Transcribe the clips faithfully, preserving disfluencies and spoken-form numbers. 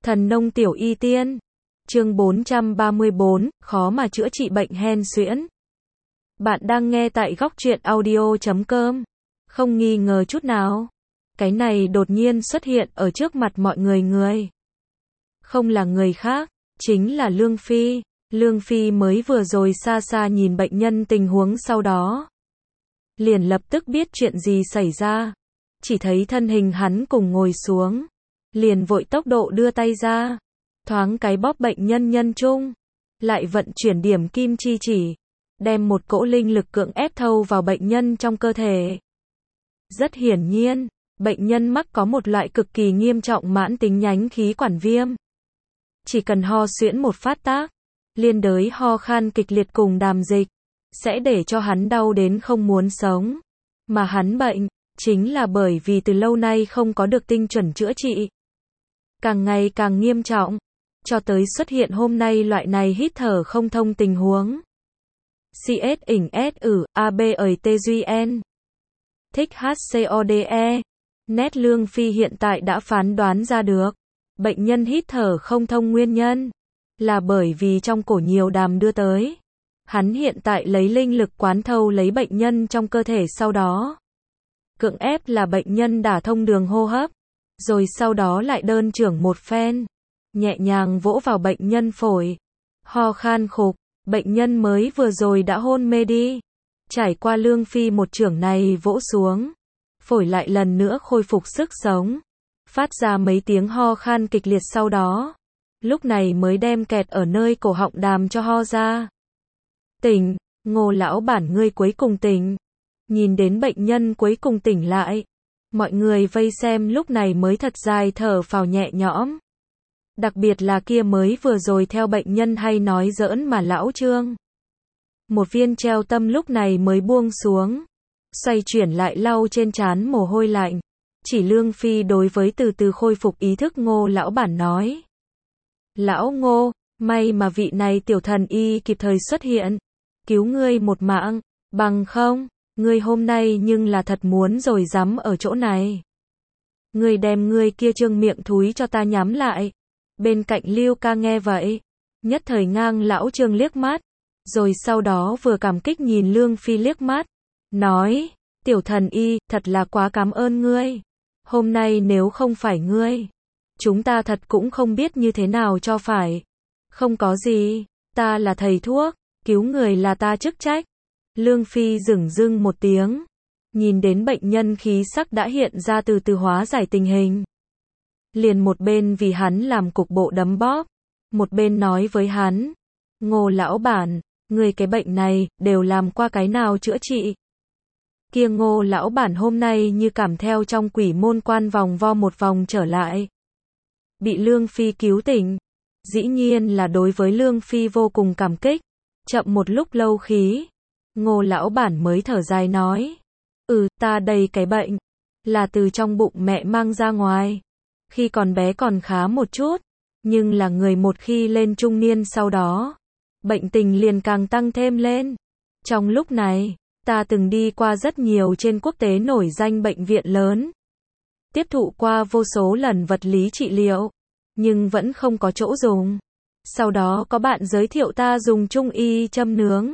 Thần nông tiểu y tiên. Chương bốn trăm ba mươi bốn, khó mà chữa trị bệnh hen suyễn. Bạn đang nghe tại góc truyện audio chấm com. Không nghi ngờ chút nào. Cái này đột nhiên xuất hiện ở trước mặt mọi người người. Không là người khác, chính là Lương Phi. Lương Phi mới vừa rồi xa xa nhìn bệnh nhân tình huống sau đó. Liền lập tức biết chuyện gì xảy ra. Chỉ thấy thân hình hắn cùng ngồi xuống. Liền vội tốc độ đưa tay ra. Thoáng cái bóp bệnh nhân nhân trung. Lại vận chuyển điểm kim chi chỉ. Đem một cỗ linh lực cưỡng ép thâu vào bệnh nhân trong cơ thể. Rất hiển nhiên, bệnh nhân mắc có một loại cực kỳ nghiêm trọng mãn tính nhánh khí quản viêm. Chỉ cần ho suyễn một phát tác, liên đới ho khan kịch liệt cùng đàm dịch, sẽ để cho hắn đau đến không muốn sống. Mà hắn bệnh, chính là bởi vì từ lâu nay không có được tinh chuẩn chữa trị. Càng ngày càng nghiêm trọng, cho tới xuất hiện hôm nay loại này hít thở không thông tình huống. xê ét ỉnh S ử, a bê ẩy tê duy en. Thích hát xê o đê e. Nét Lương Phi hiện tại đã phán đoán ra được. Bệnh nhân hít thở không thông nguyên nhân. Là bởi vì trong cổ nhiều đàm đưa tới. Hắn hiện tại lấy linh lực quán thâu lấy bệnh nhân trong cơ thể sau đó. Cưỡng ép là bệnh nhân đả thông đường hô hấp. Rồi sau đó lại đơn trưởng một phen. Nhẹ nhàng vỗ vào bệnh nhân phổi. Ho khan khục. Bệnh nhân mới vừa rồi đã hôn mê đi. Trải qua Lương Phi một chưởng này vỗ xuống. Phổi lại lần nữa khôi phục sức sống. Phát ra mấy tiếng ho khan kịch liệt sau đó. Lúc này mới đem kẹt ở nơi cổ họng đàm cho ho ra. Tỉnh, Ngô lão bản ngươi cuối cùng tỉnh. Nhìn đến bệnh nhân cuối cùng tỉnh lại. Mọi người vây xem lúc này mới thật dài thở phào nhẹ nhõm. Đặc biệt là kia mới vừa rồi theo bệnh nhân hay nói giỡn mà lão Trương. Một viên treo tâm lúc này mới buông xuống. Xoay chuyển lại lau trên trán mồ hôi lạnh. Chỉ Lương Phi đối với từ từ khôi phục ý thức Ngô lão bản nói. Lão Ngô, may mà vị này tiểu thần y kịp thời xuất hiện. Cứu ngươi một mạng, bằng không, ngươi hôm nay nhưng là thật muốn rồi dám ở chỗ này. Ngươi đem ngươi kia trương miệng thúi cho ta nhắm lại. Bên cạnh Lưu Ca nghe vậy, nhất thời ngang lão Trương liếc mắt, rồi sau đó vừa cảm kích nhìn Lương Phi liếc mắt, nói, tiểu thần y, thật là quá cảm ơn ngươi. Hôm nay nếu không phải ngươi, chúng ta thật cũng không biết như thế nào cho phải. Không có gì, ta là thầy thuốc, cứu người là ta chức trách. Lương Phi dửng dưng một tiếng, nhìn đến bệnh nhân khí sắc đã hiện ra từ từ hóa giải tình hình. Liền một bên vì hắn làm cục bộ đấm bóp, một bên nói với hắn, Ngô lão bản, người cái bệnh này, đều làm qua cái nào chữa trị. Kia Ngô lão bản hôm nay như cảm theo trong quỷ môn quan vòng vo một vòng trở lại. Bị Lương Phi cứu tỉnh, dĩ nhiên là đối với Lương Phi vô cùng cảm kích, chậm một lúc lâu khí. Ngô lão bản mới thở dài nói, ừ, ta đây cái bệnh, là từ trong bụng mẹ mang ra ngoài. Khi còn bé còn khá một chút, nhưng là người một khi lên trung niên sau đó, bệnh tình liền càng tăng thêm lên. Trong lúc này, ta từng đi qua rất nhiều trên quốc tế nổi danh bệnh viện lớn. Tiếp thụ qua vô số lần vật lý trị liệu, nhưng vẫn không có chỗ dùng. Sau đó có bạn giới thiệu ta dùng trung y châm nướng,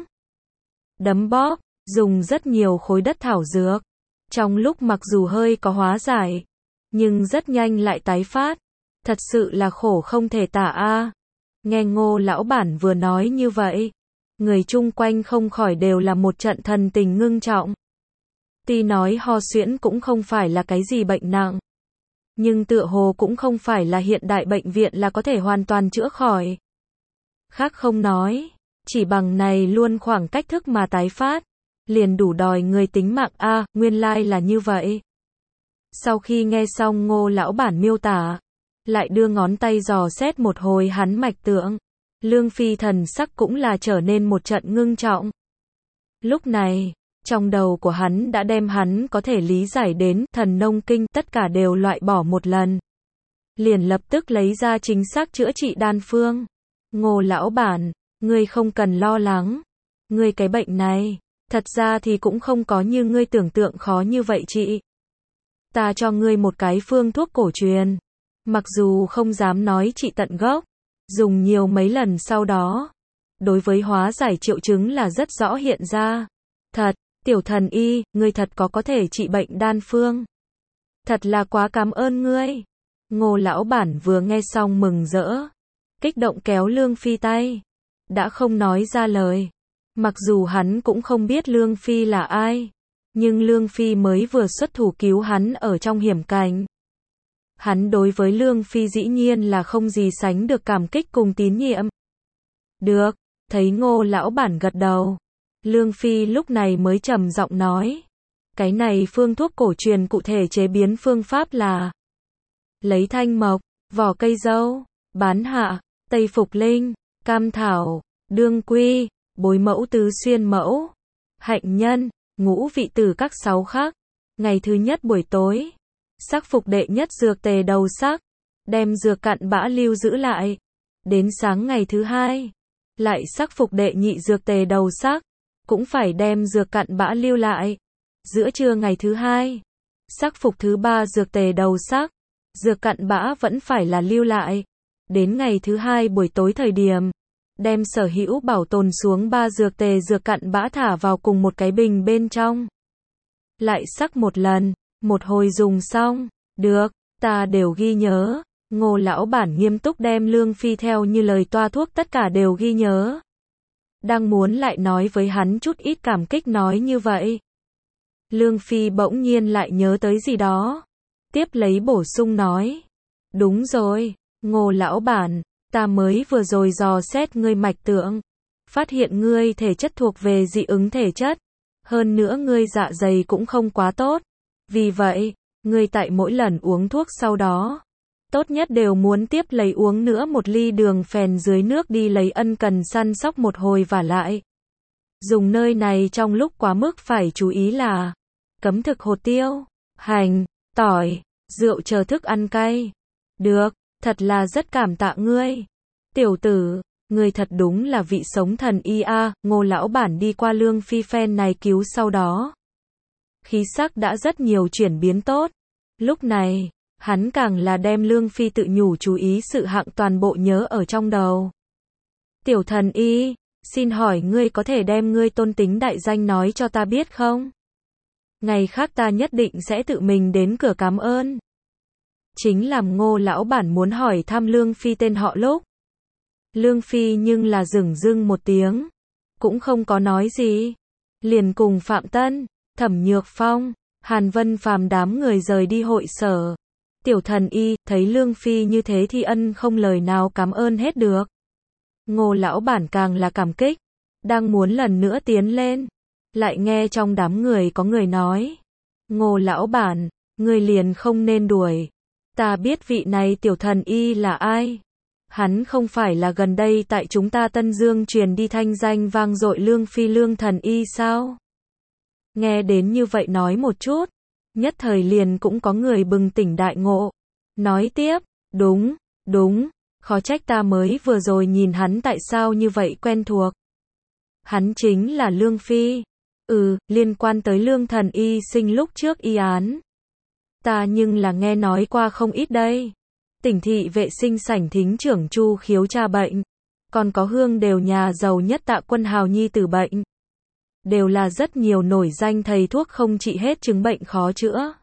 đấm bóp, dùng rất nhiều khối đất thảo dược. Trong lúc mặc dù hơi có hóa giải, nhưng rất nhanh lại tái phát. Thật sự là khổ không thể tả a. Nghe Ngô lão bản vừa nói như vậy, người chung quanh không khỏi đều là một trận thần tình ngưng trọng. Tuy nói ho suyễn cũng không phải là cái gì bệnh nặng, nhưng tựa hồ cũng không phải là hiện đại bệnh viện là có thể hoàn toàn chữa khỏi. Khác không nói, chỉ bằng này luôn khoảng cách thức mà tái phát, liền đủ đòi người tính mạng a, à, nguyên lai là như vậy. Sau khi nghe xong Ngô lão bản miêu tả, lại đưa ngón tay dò xét một hồi hắn mạch tượng, Lương Phi thần sắc cũng là trở nên một trận ngưng trọng. Lúc này, trong đầu của hắn đã đem hắn có thể lý giải đến thần nông kinh tất cả đều loại bỏ một lần. Liền lập tức lấy ra chính xác chữa trị đan phương. Ngô lão bản, ngươi không cần lo lắng. Ngươi cái bệnh này, thật ra thì cũng không có như ngươi tưởng tượng khó như vậy chị. Ta cho ngươi một cái phương thuốc cổ truyền. Mặc dù không dám nói trị tận gốc, dùng nhiều mấy lần sau đó, đối với hóa giải triệu chứng là rất rõ hiện ra. Thật, tiểu thần y, ngươi thật có có thể trị bệnh đan phương. Thật là quá cảm ơn ngươi. Ngô lão bản vừa nghe xong mừng rỡ, kích động kéo Lương Phi tay, đã không nói ra lời. Mặc dù hắn cũng không biết Lương Phi là ai, nhưng Lương Phi mới vừa xuất thủ cứu hắn ở trong hiểm cảnh. Hắn đối với Lương Phi dĩ nhiên là không gì sánh được cảm kích cùng tín nhiệm. Được, thấy Ngô lão bản gật đầu, Lương Phi lúc này mới trầm giọng nói, cái này phương thuốc cổ truyền cụ thể chế biến phương pháp là lấy thanh mộc, vỏ cây dâu, bán hạ, tây phục linh, cam thảo, đương quy, bối mẫu tứ xuyên mẫu, hạnh nhân, ngũ vị tử các sáu khắc. Ngày thứ nhất buổi tối, sắc phục đệ nhất dược tề đầu sắc, đem dược cặn bã lưu giữ lại. Đến sáng ngày thứ hai, lại sắc phục đệ nhị dược tề đầu sắc, cũng phải đem dược cặn bã lưu lại. Giữa trưa ngày thứ hai, sắc phục thứ ba dược tề đầu sắc, dược cặn bã vẫn phải là lưu lại. Đến ngày thứ hai buổi tối thời điểm, đem sở hữu bảo tồn xuống ba dược tề dược cặn bã thả vào cùng một cái bình bên trong. Lại sắc một lần, một hồi dùng xong. Được, ta đều ghi nhớ. Ngô lão bản nghiêm túc đem Lương Phi theo như lời toa thuốc tất cả đều ghi nhớ. Đang muốn lại nói với hắn chút ít cảm kích nói như vậy. Lương Phi bỗng nhiên lại nhớ tới gì đó. Tiếp lấy bổ sung nói. Đúng rồi, Ngô lão bản, ta mới vừa rồi dò xét ngươi mạch tượng. Phát hiện ngươi thể chất thuộc về dị ứng thể chất. Hơn nữa ngươi dạ dày cũng không quá tốt. Vì vậy, ngươi tại mỗi lần uống thuốc sau đó, tốt nhất đều muốn tiếp lấy uống nữa một ly đường phèn dưới nước đi lấy ân cần săn sóc một hồi và lại. Dùng nơi này trong lúc quá mức phải chú ý là cấm thực hột tiêu, hành, tỏi, rượu chờ thức ăn cay. Được, thật là rất cảm tạ ngươi. Tiểu tử, ngươi thật đúng là vị sống thần y a. Ngô lão bản đi qua Lương Phi phen này cứu sau đó, khí sắc đã rất nhiều chuyển biến tốt. Lúc này, hắn càng là đem Lương Phi tự nhủ chú ý sự hạng toàn bộ nhớ ở trong đầu. Tiểu thần y, xin hỏi ngươi có thể đem ngươi tôn tính đại danh nói cho ta biết không? Ngày khác ta nhất định sẽ tự mình đến cửa cảm ơn. Chính làm Ngô lão bản muốn hỏi thăm Lương Phi tên họ lúc. Lương Phi nhưng là dửng dưng một tiếng, cũng không có nói gì. Liền cùng Phạm Tân, Thẩm Nhược Phong, Hàn Vân Phàm đám người rời đi hội sở. Tiểu thần y, thấy Lương Phi như thế thì ân không lời nào cảm ơn hết được. Ngô lão bản càng là cảm kích, đang muốn lần nữa tiến lên. Lại nghe trong đám người có người nói. Ngô lão bản, người liền không nên đuổi. Ta biết vị này tiểu thần y là ai. Hắn không phải là gần đây tại chúng ta Tân Dương truyền đi thanh danh vang dội Lương Phi Lương thần y sao? Nghe đến như vậy nói một chút, nhất thời liền cũng có người bừng tỉnh đại ngộ. Nói tiếp, đúng, đúng, khó trách ta mới vừa rồi nhìn hắn tại sao như vậy quen thuộc. Hắn chính là Lương Phi. Ừ, liên quan tới Lương thần y sinh lúc trước y án. Ta nhưng là nghe nói qua không ít đây. Tỉnh thị vệ sinh sảnh thính trưởng Chu Khiếu tra bệnh. Còn có Hương đều nhà giàu nhất Tạ Quân Hào nhi tử bệnh. Đều là rất nhiều nổi danh thầy thuốc không trị hết chứng bệnh khó chữa.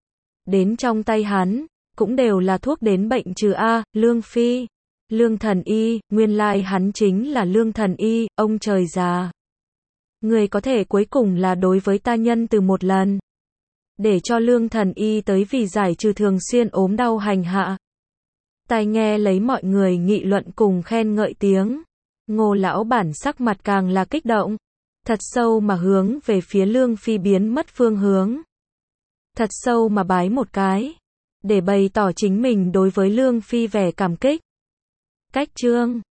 Đến trong tay hắn, cũng đều là thuốc đến bệnh trừ A, Lương Phi. Lương thần y, nguyên lai hắn chính là Lương thần y, ông trời già. Người có thể cuối cùng là đối với ta nhân từ một lần. Để cho Lương thần y tới vì giải trừ thường xuyên ốm đau hành hạ. Tai nghe lấy mọi người nghị luận cùng khen ngợi tiếng. Ngô lão bản sắc mặt càng là kích động. Thật sâu mà hướng về phía Lương Phi biến mất phương hướng. Thật sâu mà bái một cái. Để bày tỏ chính mình đối với Lương Phi vẻ cảm kích. Cách chương